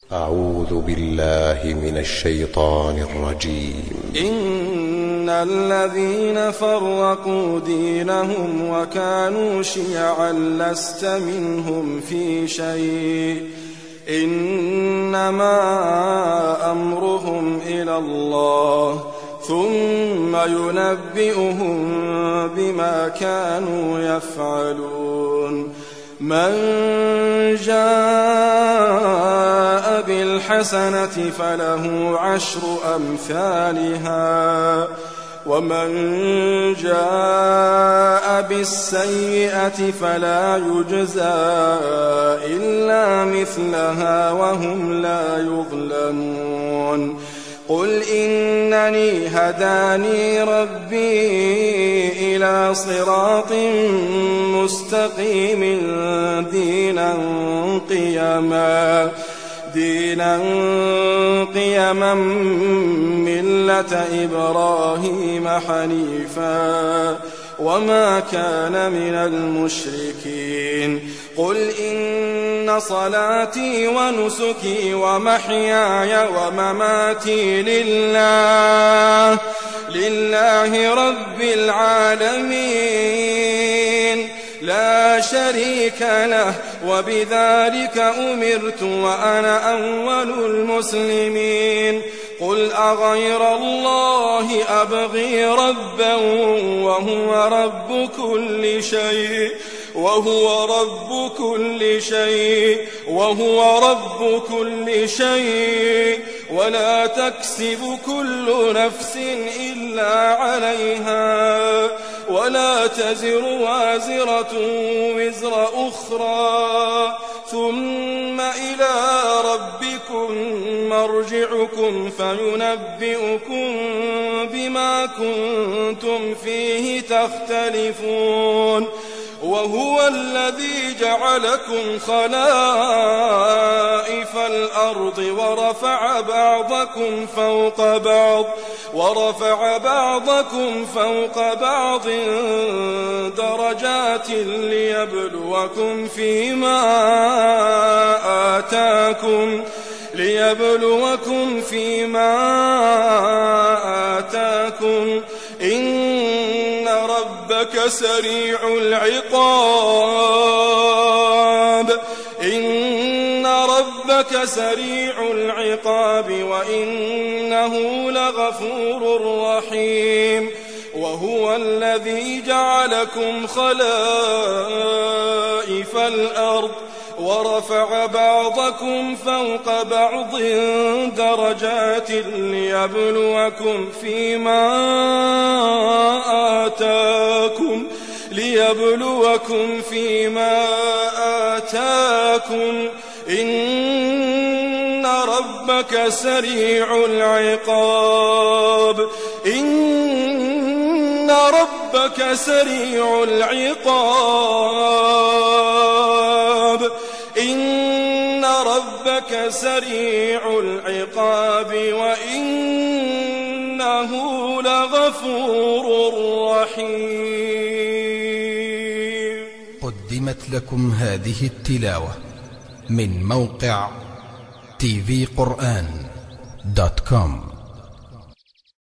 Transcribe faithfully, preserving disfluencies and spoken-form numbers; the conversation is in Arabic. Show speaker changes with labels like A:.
A: أعوذ بالله من الشيطان الرجيم.
B: إن الذين فرقوا دينهم وكانوا شيعا لست منهم في شيء إنما أمرهم إلى الله ثم ينبئهم بما كانوا يفعلون. من جاء بالحسنة فله عشر أمثالها ومن جاء بالسيئة فلا يجزى إلا مثلها وهم لا يظلمون. قل إنني هداني ربي إلى صراط مستقيم دينا قيما دينا قيما ملة إبراهيم حنيفا وما كان من المشركين. قل إن صلاتي ونسكي ومحياي ومماتي لله لله رب العالمين لا شريك له وبذلك أمرت وأنا أول المسلمين. قل أغير الله أبغي ربا وهو رب كل شيء وهو رب كل شيء وهو رب كل شيء ولا تكسب كل نفس إلا عليها ولا تزر وازرة وزر أخرى ثم إلى ربكم مرجعكم فينبئكم بما كنتم فيه تختلفون. وهو الذي جعلكم خلائف الأرض ورفع بعضكم فوق بعض ورفع بعضكم فوق بعض درجات ليبلوكم فيما آتاكم ليبلوكم فيما آتاكم إن ربك سريع العقاب إن ربك سريع العقاب وإنه لغفور رحيم. وهو الذي جعلكم خلائف الأرض ورفع بعضكم فوق بعض درجات ليبلوكم فيما آتاكم ليبلوكم فيما آتاكم إن ربك سريع العقاب إن ربك سريع العقاب إن ربك سريع العقاب وإنه لغفور رحيم.
C: قدمت لكم هذه التلاوة من موقع تي في قرآن دوت كوم.